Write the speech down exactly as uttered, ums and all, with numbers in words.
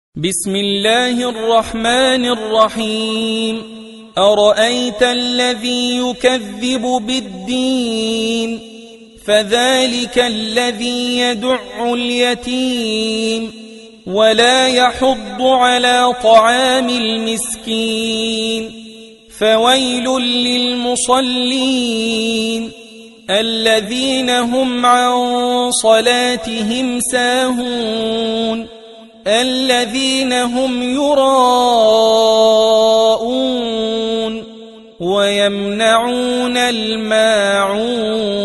بسم الله الرحمن الرحيم أرأيت الذي يكذب بالدين فذلك الذي يدع اليتيم ولا يحض على طعام المسكين فويل للمصلين الذين هم عن صلاتهم ساهون الذين هم يراءون ويمنعون الماعون